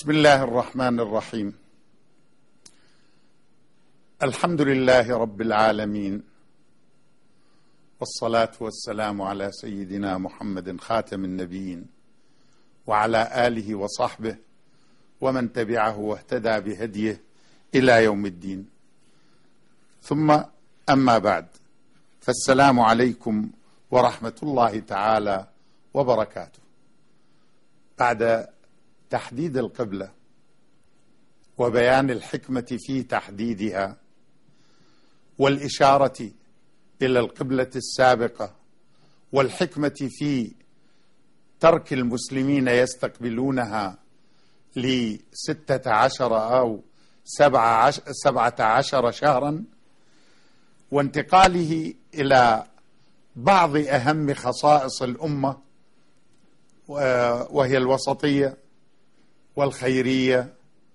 بسم الله الرحمن الرحيم. الحمد لله رب العالمين، والصلاة والسلام على سيدنا محمد خاتم النبيين وعلى آله وصحبه ومن تبعه واهتدى بهديه إلى يوم الدين، ثم أما بعد، فالسلام عليكم ورحمة الله تعالى وبركاته. بعد تحديد القبلة وبيان الحكمة في تحديدها والإشارة إلى القبلة السابقة والحكمة في ترك المسلمين يستقبلونها ل16 أو 17 شهرا، وانتقاله إلى بعض أهم خصائص الأمة وهي الوسطية والخيرية،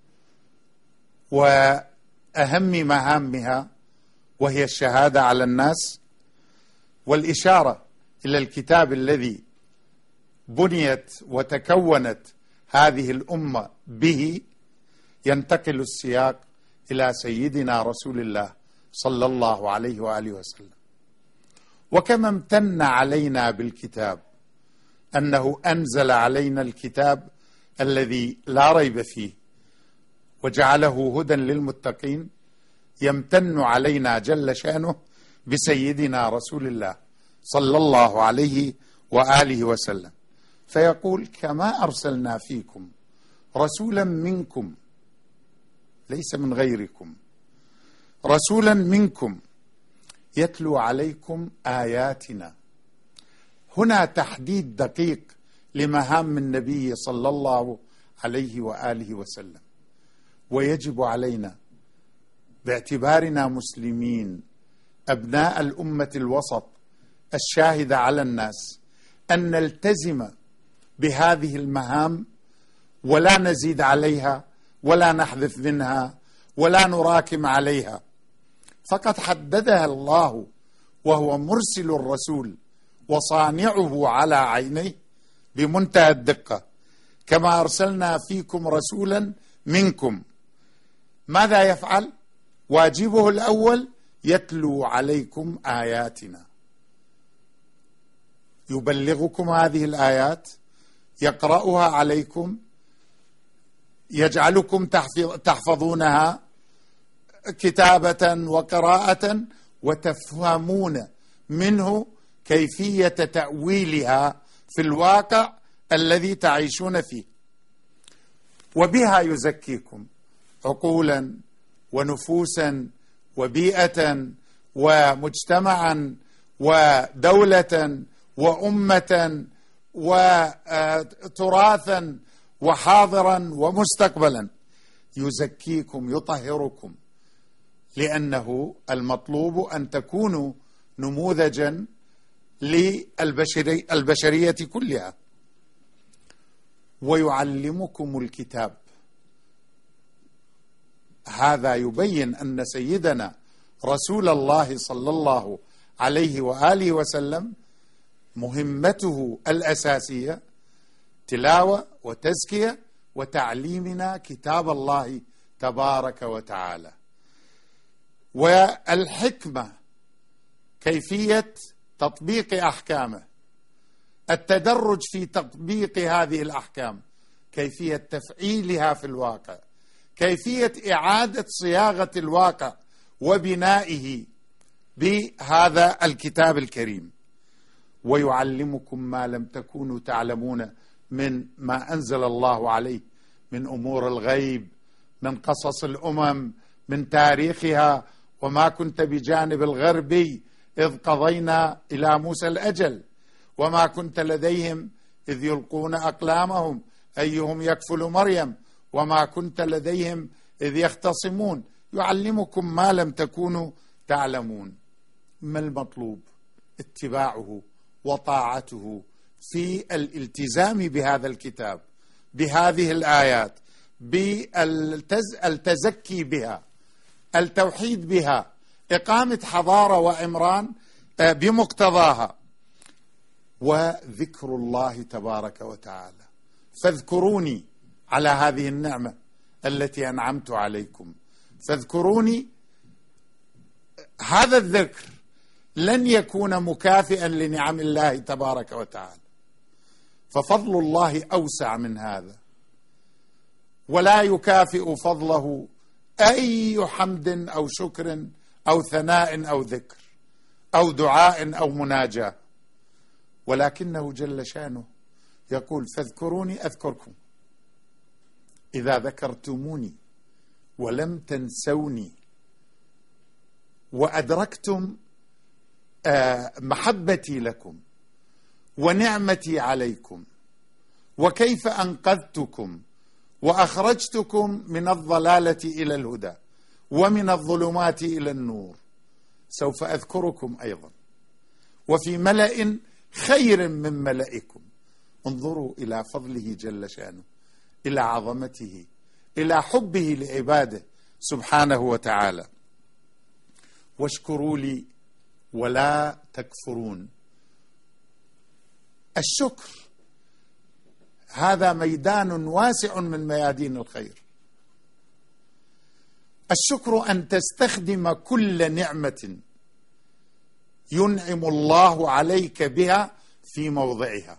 وأهم مهامها وهي الشهادة على الناس، والإشارة إلى الكتاب الذي بنيت وتكونت هذه الأمة به، ينتقل السياق إلى سيدنا رسول الله صلى الله عليه وآله وسلم. وكما امتن علينا بالكتاب أنه أنزل علينا الكتاب الذي لا ريب فيه وجعله هدى للمتقين، يمتن علينا جل شأنه بسيدنا رسول الله صلى الله عليه وآله وسلم، فيقول: كما أرسلنا فيكم رسولا منكم، ليس من غيركم، رسولا منكم يتلو عليكم آياتنا. هنا تحديد دقيق لمهام النبي صلى الله عليه وآله وسلم، ويجب علينا باعتبارنا مسلمين أبناء الأمة الوسط الشاهدة على الناس أن نلتزم بهذه المهام ولا نزيد عليها ولا نحذف منها ولا نراكم عليها، فقد حددها الله وهو مرسل الرسول وصانعه على عينيه بمنتهى الدقة. كما أرسلنا فيكم رسولا منكم، ماذا يفعل؟ واجبه الأول يتلو عليكم آياتنا، يبلغكم هذه الآيات، يقرأها عليكم، يجعلكم تحفظونها كتابة وقراءة، وتفهمون منه كيفية تأويلها في الواقع الذي تعيشون فيه، وبها يزكيكم عقولا ونفوسا وبيئة ومجتمعا ودولة وأمة وتراثا وحاضرا ومستقبلا، يزكيكم يطهركم، لأنه المطلوب أن تكونوا نموذجا للبشرية كلها. ويعلمكم الكتاب، هذا يبين أن سيدنا رسول الله صلى الله عليه وآله وسلم مهمته الأساسية تلاوة وتزكية وتعليمنا كتاب الله تبارك وتعالى، والحكمة كيفية تطبيق أحكامه، التدرج في تطبيق هذه الأحكام، كيفية تفعيلها في الواقع، كيفية إعادة صياغة الواقع وبنائه بهذا الكتاب الكريم. ويعلمكم ما لم تكونوا تعلمون من ما أنزل الله عليه من أمور الغيب، من قصص الأمم، من تاريخها، وما كنت بجانب الغربي إذ قضينا إلى موسى الأجل، وما كنت لديهم إذ يلقون أقلامهم أيهم يكفل مريم، وما كنت لديهم إذ يختصمون. يعلمكم ما لم تكونوا تعلمون. ما المطلوب؟ اتباعه وطاعته في الالتزام بهذا الكتاب، بهذه الآيات، بالتزكي بها، التوحيد بها، إقامة حضارة وعمران بمقتضاها، وذكر الله تبارك وتعالى. فاذكروني على هذه النعمة التي أنعمت عليكم فاذكروني. هذا الذكر لن يكون مكافئا لنعم الله تبارك وتعالى، ففضل الله أوسع من هذا، ولا يكافئ فضله أي حمد أو شكر أو ثناء أو ذكر أو دعاء أو مناجاة، ولكنه جل شانه يقول فاذكروني أذكركم إذا ذكرتموني ولم تنسوني وأدركتم محبتي لكم ونعمتي عليكم وكيف أنقذتكم وأخرجتكم من الضلالة إلى الهدى ومن الظلمات إلى النور، سوف أذكركم أيضا وفي ملأ خير من ملئكم. انظروا إلى فضله جل شانه، إلى عظمته، إلى حبه لعباده سبحانه وتعالى. واشكروا لي ولا تكفرون. الشكر هذا ميدان واسع من ميادين الخير. الشكر أن تستخدم كل نعمة ينعم الله عليك بها في موضعها.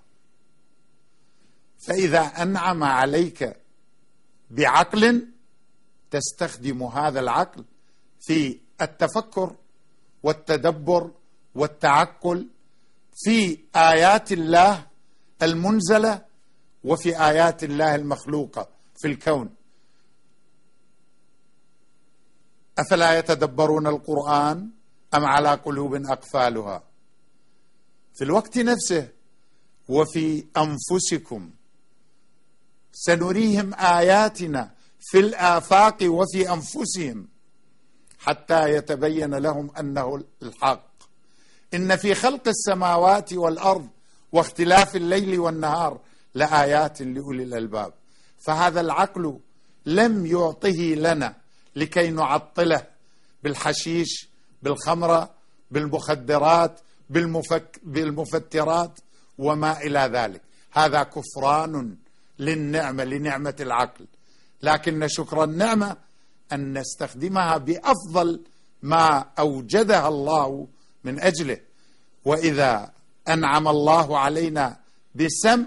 فإذا أنعم عليك بعقل تستخدم هذا العقل في التفكر والتدبر والتعقل في آيات الله المنزلة وفي آيات الله المخلوقة في الكون. أفلا يتدبرون القرآن أم على قلوب أقفالها. في الوقت نفسه وفي أنفسكم سنريهم آياتنا في الآفاق وفي أنفسهم حتى يتبين لهم أنه الحق. إن في خلق السماوات والأرض واختلاف الليل والنهار لآيات لأولي الألباب. فهذا العقل لم يعطه لنا لكي نعطله بالحشيش، بالخمرة، بالمخدرات، بالمفترات وما إلى ذلك. هذا كفران للنعمة، لنعمة العقل. لكن شكر النعمة أن نستخدمها بأفضل ما أوجدها الله من أجله. وإذا أنعم الله علينا بالسمع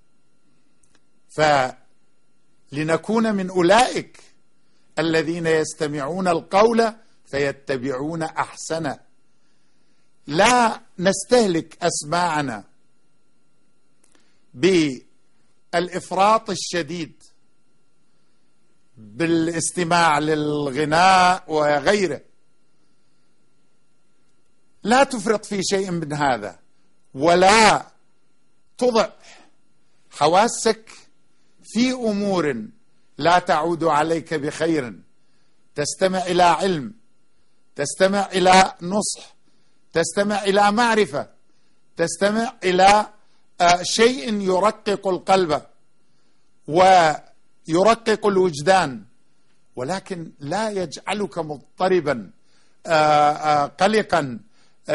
فلنكون من أولئك الذين يستمعون القول فيتبعون أحسنه. لا نستهلك أسماعنا بالإفراط الشديد بالاستماع للغناء وغيره. لا تفرط في شيء من هذا، ولا تضع حواسك في أمور لا تعود عليك بخير. تستمع إلى علم، تستمع إلى نصح، تستمع إلى معرفة، تستمع إلى شيء يرقق القلب ويرقق الوجدان، ولكن لا يجعلك مضطربا قلقا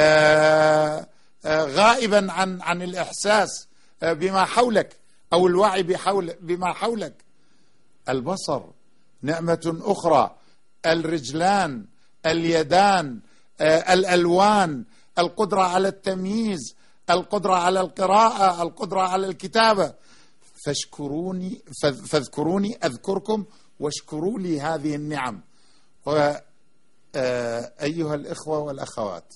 غائبا عن الإحساس بما حولك أو الوعي بما حولك. البصر نعمة أخرى، الرجلان، اليدان، الألوان، القدرة على التمييز، القدرة على القراءة، القدرة على الكتابة. فاذكروني أذكركم واشكروا لي هذه النعم. أيها الإخوة والأخوات،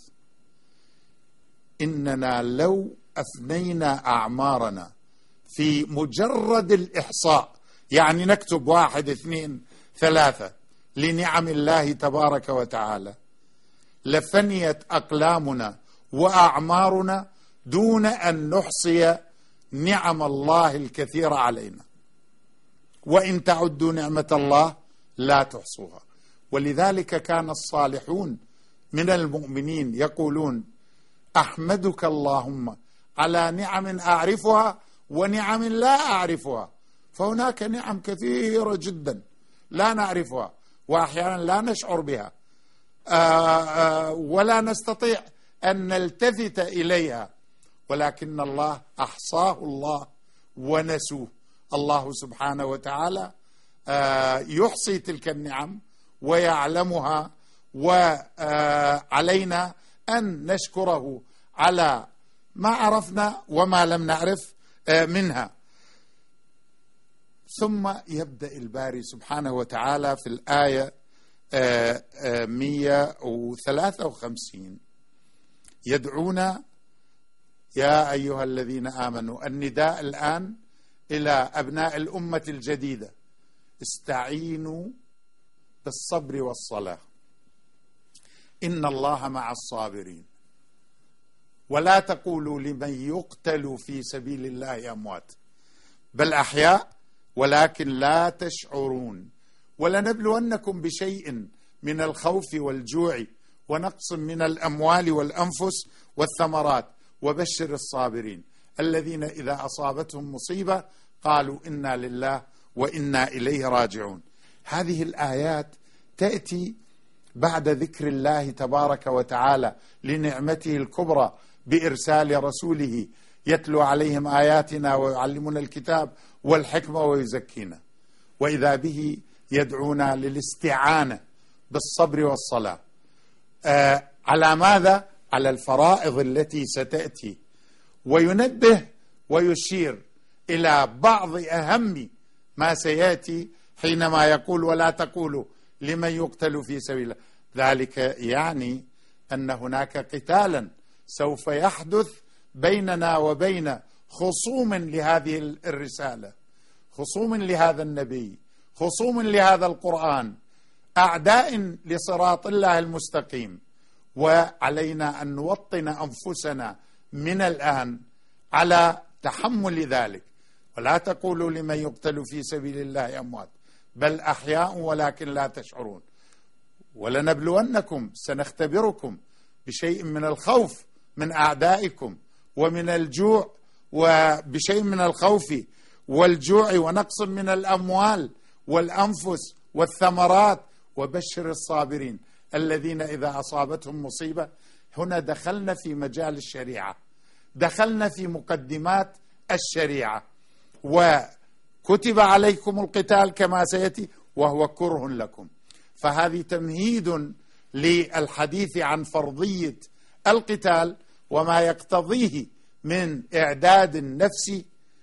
إننا لو أفنينا أعمارنا في مجرد الإحصاء، يعني نكتب 1 2 3 لنعم الله تبارك وتعالى، لفنيت أقلامنا وأعمارنا دون أن نحصي نعم الله الكثيرة علينا. وإن تعدوا نعمة الله لا تحصوها. ولذلك كان الصالحون من المؤمنين يقولون أحمدك اللهم على نعم أعرفها ونعم لا أعرفها. فهناك نعم كثيرة جدا لا نعرفها وأحيانا لا نشعر بها ولا نستطيع أن نلتفت إليها، ولكن الله أحصاه الله ونسوه الله سبحانه وتعالى يحصي تلك النعم ويعلمها، وعلينا أن نشكره على ما عرفنا وما لم نعرف منها. ثم يبدأ الباري سبحانه وتعالى في الآية 153 يدعونا يا أيها الذين آمنوا. النداء الآن إلى أبناء الأمة الجديدة: استعينوا بالصبر والصلاة إن الله مع الصابرين، ولا تقولوا لمن يقتل في سبيل الله أموات بل أحياء ولكن لا تشعرون، ولنبلونكم بشيء من الخوف والجوع ونقص من الأموال والأنفس والثمرات وبشر الصابرين الذين إذا أصابتهم مصيبة قالوا إنا لله وإنا إليه راجعون. هذه الآيات تأتي بعد ذكر الله تبارك وتعالى لنعمته الكبرى بإرسال رسوله يتلو عليهم آياتنا ويعلمنا الكتاب والحكمة ويزكينا، وإذا به يدعونا للاستعانة بالصبر والصلاة. على ماذا؟ على الفرائض التي ستأتي، وينبه ويشير إلى بعض أهم ما سيأتي حينما يقول ولا تقولوا لمن يقتل في سبيل الله. ذلك يعني أن هناك قتالا سوف يحدث بيننا وبين خصوم لهذه الرسالة، خصوم لهذا النبي، خصوم لهذا القرآن، أعداء لصراط الله المستقيم، وعلينا أن نوطن أنفسنا من الآن على تحمل ذلك. ولا تقولوا لمن يقتل في سبيل الله أموات بل أحياء ولكن لا تشعرون، ولنبلونكم سنختبركم بشيء من الخوف من أعدائكم ومن الجوع، وبشيء من الخوف والجوع ونقص من الأموال والأنفس والثمرات وبشر الصابرين الذين إذا أصابتهم مصيبة. هنا دخلنا في مجال الشريعة، دخلنا في مقدمات الشريعة، وكتب عليكم القتال كما سيأتي وهو كره لكم. فهذه تمهيد للحديث عن فرضية القتال وما يقتضيه من إعداد نفسي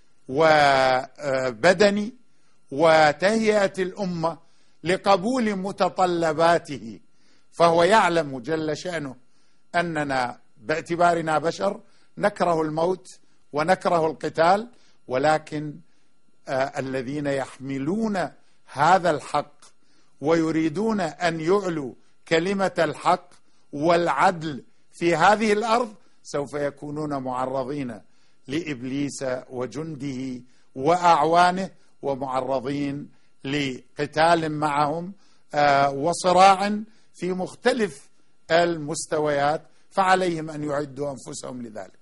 وبدني وتهيئة الأمة لقبول متطلباته. فهو يعلم جل شأنه أننا باعتبارنا بشر نكره الموت ونكره القتال، ولكن الذين يحملون هذا الحق ويريدون أن يعلوا كلمة الحق والعدل في هذه الأرض سوف يكونون معرضين لإبليس وجنده وأعوانه، ومعرضين لقتال معهم وصراع في مختلف المستويات، فعليهم أن يعدوا أنفسهم لذلك.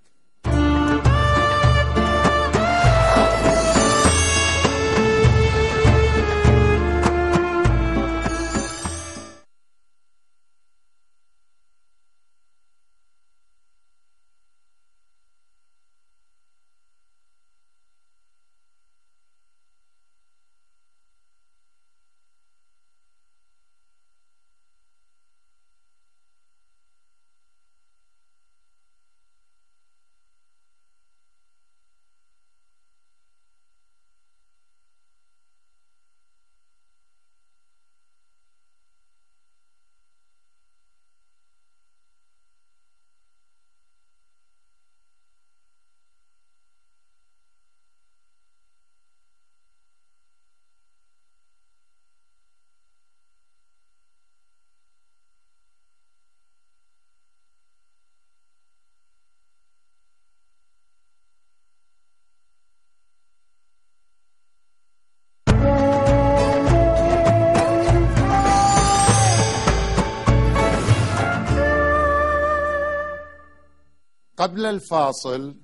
قبل الفاصل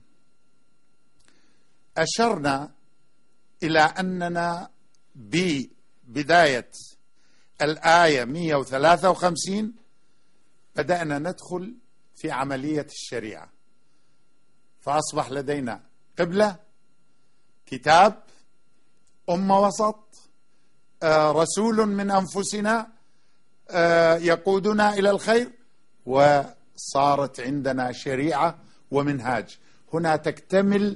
أشرنا إلى أننا ببداية الآية 153 بدأنا ندخل في عملية الشريعة، فأصبح لدينا قبلة، كتاب، أمة وسط، رسول من أنفسنا يقودنا إلى الخير، وصارت عندنا شريعة ومنهاج. هنا تكتمل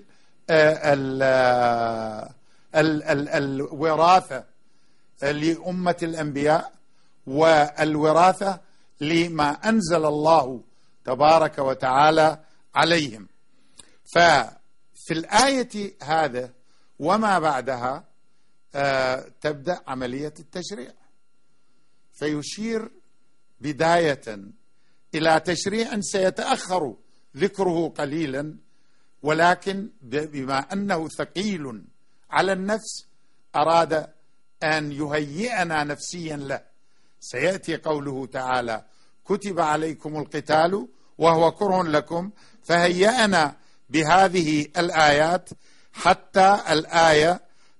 الوراثة لأمة الأنبياء، والوراثة لما أنزل الله تبارك وتعالى عليهم. ففي الآية هذا وما بعدها تبدأ عملية التشريع، فيشير بداية إلى تشريع سيتأخر ذكره قليلا، ولكن بما أنه ثقيل على النفس أراد أن يهيئنا نفسيا له. سيأتي قوله تعالى: كتب عليكم القتال وهو كره لكم، فهيأنا بهذه الآيات حتى الآية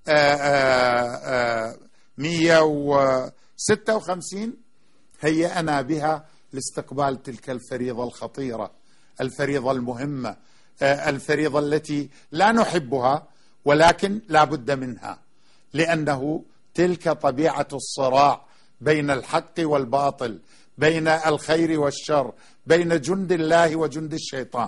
156 هيأنا بها لاستقبال تلك الفريضة الخطيرة، الفريضة المهمة، الفريضة التي لا نحبها ولكن لا بد منها، لأنه تلك طبيعة الصراع بين الحق والباطل، بين الخير والشر، بين جند الله وجند الشيطان.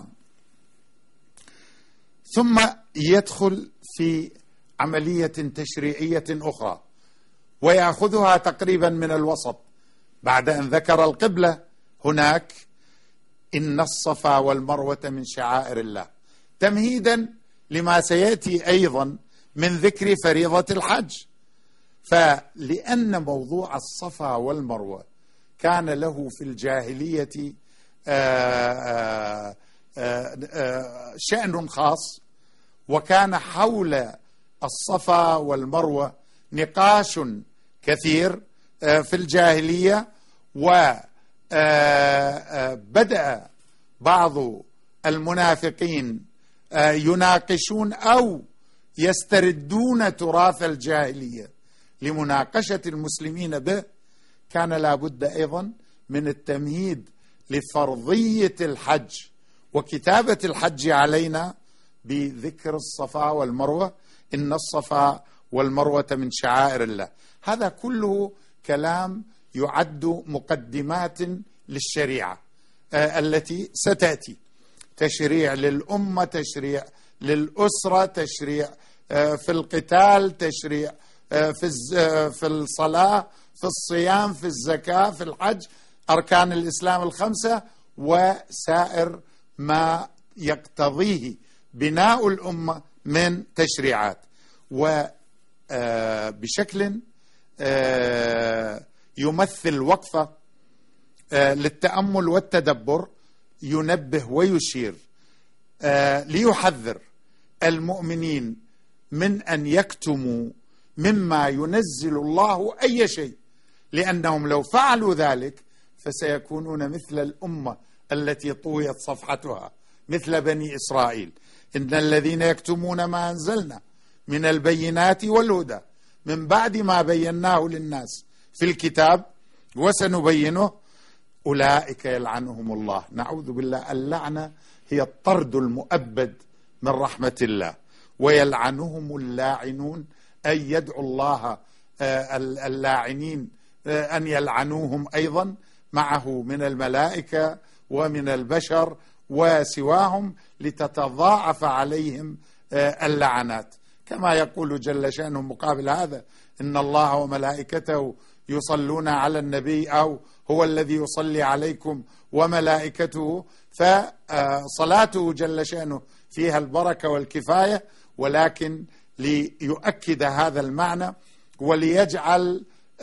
ثم يدخل في عملية تشريعية أخرى ويأخذها تقريبا من الوسط. بعد أن ذكر القبلة هناك: إن الصفا والمروة من شعائر الله، تمهيدا لما سيأتي أيضا من ذكر فريضة الحج. فلأن موضوع الصفا والمروة كان له في الجاهلية شأن خاص، وكان حول الصفا والمروة نقاش كثير في الجاهلية، وبدأ بعض المنافقين يناقشون أو يستردون تراث الجاهلية لمناقشة المسلمين به. كان لابد أيضا من التمهيد لفرضية الحج وكتابة الحج علينا بذكر الصفا والمروة: إن الصفا والمروة من شعائر الله. هذا كله كلام يعد مقدمات للشريعة التي ستأتي: تشريع للأمة، تشريع للأسرة، تشريع في القتال، تشريع في الصلاة، في الصيام، في الزكاة، في الحج، أركان الإسلام الخمسة، وسائر ما يقتضيه بناء الأمة من تشريعات. وبشكل يمثل وقفة للتأمل والتدبر، ينبه ويشير ليحذر المؤمنين من أن يكتموا مما ينزل الله أي شيء، لأنهم لو فعلوا ذلك فسيكونون مثل الأمة التي طويت صفحتها، مثل بني إسرائيل: إن الذين يكتمون ما أنزلنا من البينات والهدى من بعد ما بيناه للناس في الكتاب وسنبينه أولئك يلعنهم الله. نعوذ بالله. اللعنة هي الطرد المؤبد من رحمة الله. ويلعنهم اللاعنون، أي يدعو الله اللاعنين أن يلعنوهم أيضا معه من الملائكة ومن البشر وسواهم، لتتضاعف عليهم اللعنات. كما يقول جل شأنه مقابل هذا: إن الله وملائكته يصلون على النبي، أو هو الذي يصلي عليكم وملائكته. فصلاته جل شأنه فيها البركة والكفاية، ولكن ليؤكد هذا المعنى وليجعل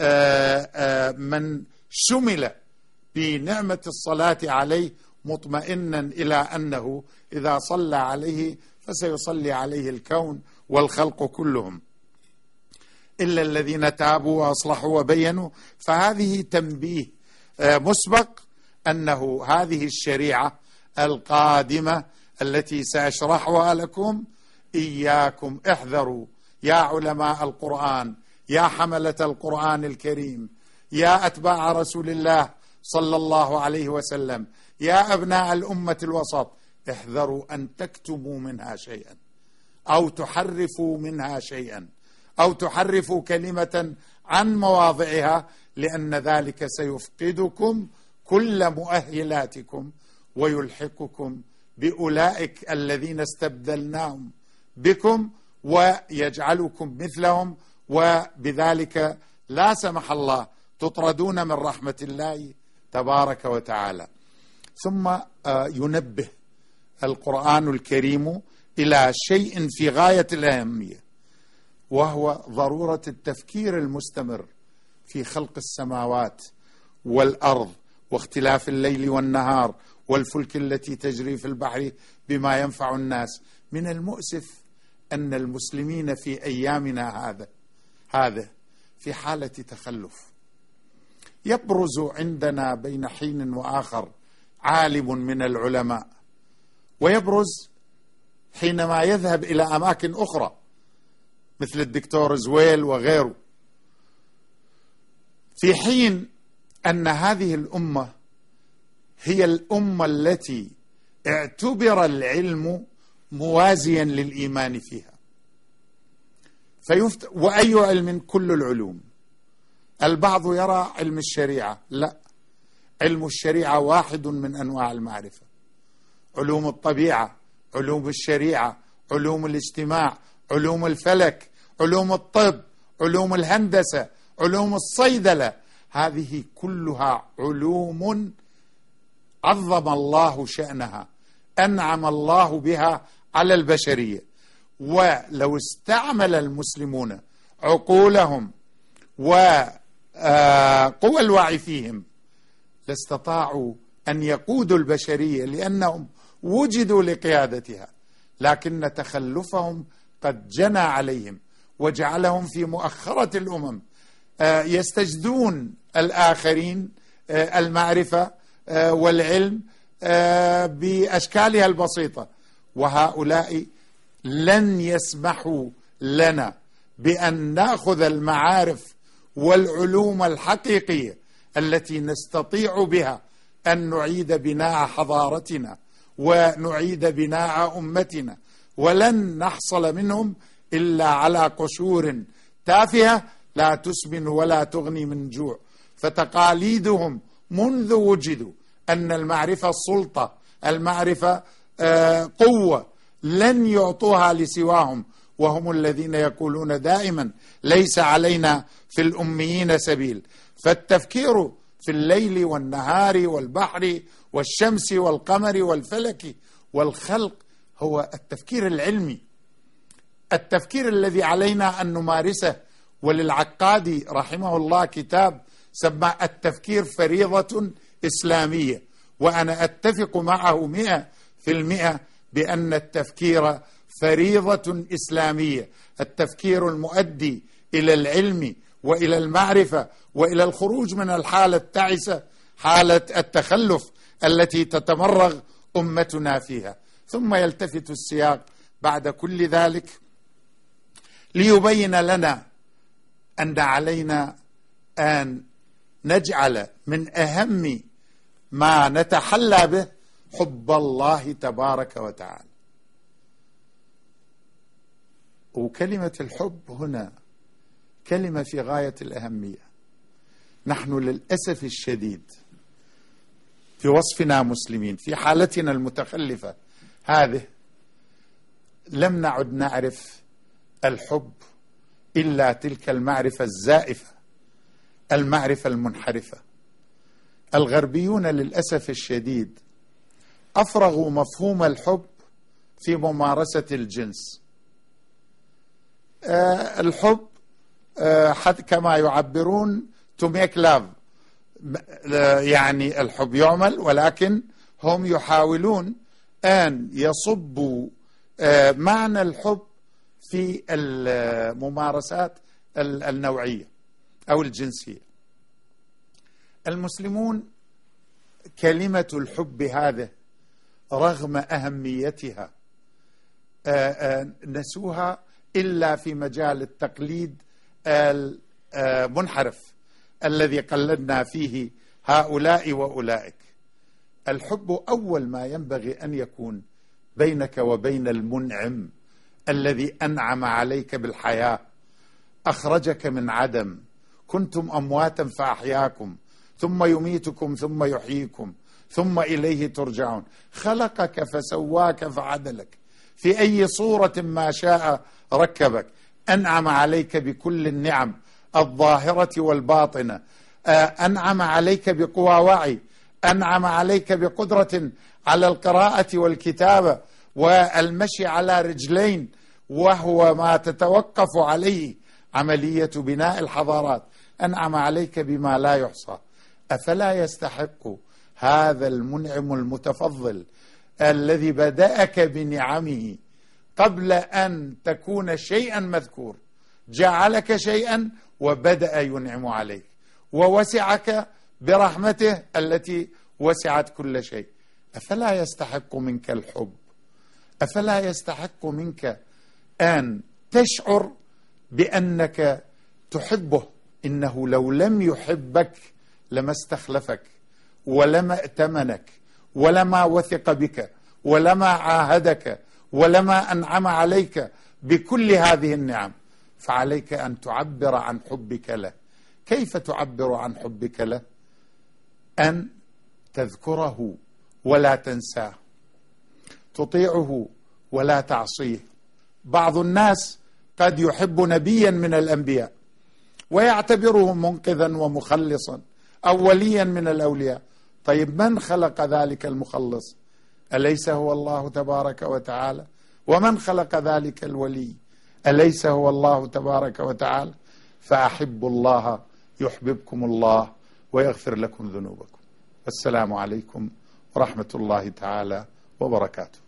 من شمل بنعمة الصلاة عليه مطمئنا إلى أنه إذا صلى عليه فسيصلي عليه الكون والخلق كلهم، إلا الذين تابوا وأصلحوا وبينوا. فهذه تنبيه مسبق أنه هذه الشريعة القادمة التي سأشرحها لكم، إياكم احذروا يا علماء القرآن، يا حملة القرآن الكريم، يا أتباع رسول الله صلى الله عليه وسلم، يا أبناء الأمة الوسط، احذروا أن تكتموا منها شيئا أو تحرفوا منها شيئا أو تحرفوا كلمة عن مواضعها، لأن ذلك سيفقدكم كل مؤهلاتكم ويلحقكم بأولئك الذين استبدلناهم بكم ويجعلكم مثلهم، وبذلك لا سمح الله تطردون من رحمة الله تبارك وتعالى. ثم ينبه القرآن الكريم إلى شيء في غاية الأهمية، وهو ضرورة التفكير المستمر في خلق السماوات والأرض واختلاف الليل والنهار والفلك التي تجري في البحر بما ينفع الناس. من المؤسف أن المسلمين في أيامنا هذا في حالة تخلف. يبرز عندنا بين حين وآخر عالم من العلماء، ويبرز حينما يذهب إلى أماكن أخرى مثل الدكتور زويل وغيره، في حين أن هذه الأمة هي الأمة التي اعتبر العلم موازيا للإيمان فيها. وأي علم؟ كل العلوم. البعض يرى علم الشريعة، لا، علم الشريعة واحد من أنواع المعرفة. علوم الطبيعة، علوم الشريعة، علوم الاجتماع، علوم الفلك، علوم الطب، علوم الهندسة، علوم الصيدلة، هذه كلها علوم عظم الله شأنها، أنعم الله بها على البشرية. ولو استعمل المسلمون عقولهم وقوى الوعي فيهم لاستطاعوا أن يقودوا البشرية، لأنهم وجدوا لقيادتها، لكن تخلفهم قد جنى عليهم وجعلهم في مؤخرة الأمم يستجدون الآخرين المعرفة والعلم بأشكالها البسيطة. وهؤلاء لن يسمحوا لنا بأن نأخذ المعارف والعلوم الحقيقية التي نستطيع بها أن نعيد بناء حضارتنا ونعيد بناء أمتنا، ولن نحصل منهم إلا على قشور تافهة لا تسمن ولا تغني من جوع. فتقاليدهم منذ وجدوا أن المعرفة سلطة، المعرفة قوة، لن يعطوها لسواهم، وهم الذين يقولون دائما ليس علينا في الأميين سبيل. فالتفكير في الليل والنهار والبحر والشمس والقمر والفلك والخلق هو التفكير العلمي، التفكير الذي علينا أن نمارسه. وللعقادي رحمه الله كتاب سمى التفكير فريضة إسلامية، وأنا أتفق معه 100% بأن التفكير فريضة إسلامية، التفكير المؤدي إلى العلم وإلى المعرفة وإلى الخروج من الحالة التعسة، حالة التخلف التي تتمرغ أمتنا فيها. ثم يلتفت السياق بعد كل ذلك ليبين لنا أن علينا أن نجعل من أهم ما نتحلى به حب الله تبارك وتعالى. وكلمة الحب هنا كلمة في غاية الأهمية. نحن للأسف الشديد في وصفنا مسلمين في حالتنا المتخلفة هذه لم نعد نعرف الحب إلا تلك المعرفة الزائفة، المعرفة المنحرفة. الغربيون للأسف الشديد أفرغوا مفهوم الحب في ممارسة الجنس. الحب كما يعبرون to make love، يعني الحب يعمل، ولكن هم يحاولون أن يصبوا معنى الحب في الممارسات النوعية أو الجنسية. المسلمون كلمة الحب هذه رغم أهميتها نسوها إلا في مجال التقليد المنحرف الذي قلدنا فيه هؤلاء وأولئك. الحب أول ما ينبغي أن يكون بينك وبين المنعم الذي أنعم عليك بالحياة، أخرجك من عدم، كنتم أمواتا فأحياكم، ثم يميتكم ثم يحييكم، ثم إليه ترجعون. خلقك فسواك فعدلك، في أي صورة ما شاء ركبك. أنعم عليك بكل النعم الظاهرة والباطنة، أنعم عليك بقوى وعي، أنعم عليك بقدرة على القراءة والكتابة والمشي على رجلين، وهو ما تتوقف عليه عملية بناء الحضارات. أنعم عليك بما لا يحصى. أفلا يستحق هذا المنعم المتفضل الذي بدأك بنعمه قبل أن تكون شيئا مذكور، جعلك شيئا وبدأ ينعم عليك، ووسعك برحمته التي وسعت كل شيء. أفلا يستحق منك الحب؟ أفلا يستحق منك أن تشعر بأنك تحبه؟ إنه لو لم يحبك لما استخلفك، ولما ائتمنك، ولما وثق بك، ولما عاهدك، ولما أنعم عليك بكل هذه النعم. فعليك أن تعبر عن حبك له. كيف تعبر عن حبك له؟ أن تذكره ولا تنساه، تطيعه ولا تعصيه. بعض الناس قد يحب نبيا من الأنبياء ويعتبره منقذا ومخلصا أو وليا من الأولياء. طيب من خلق ذلك المخلص؟ أليس هو الله تبارك وتعالى؟ ومن خلق ذلك الولي؟ أليس هو الله تبارك وتعالى؟ فأحبوا الله يحببكم الله ويغفر لكم ذنوبكم. والسلام عليكم ورحمة الله تعالى وبركاته.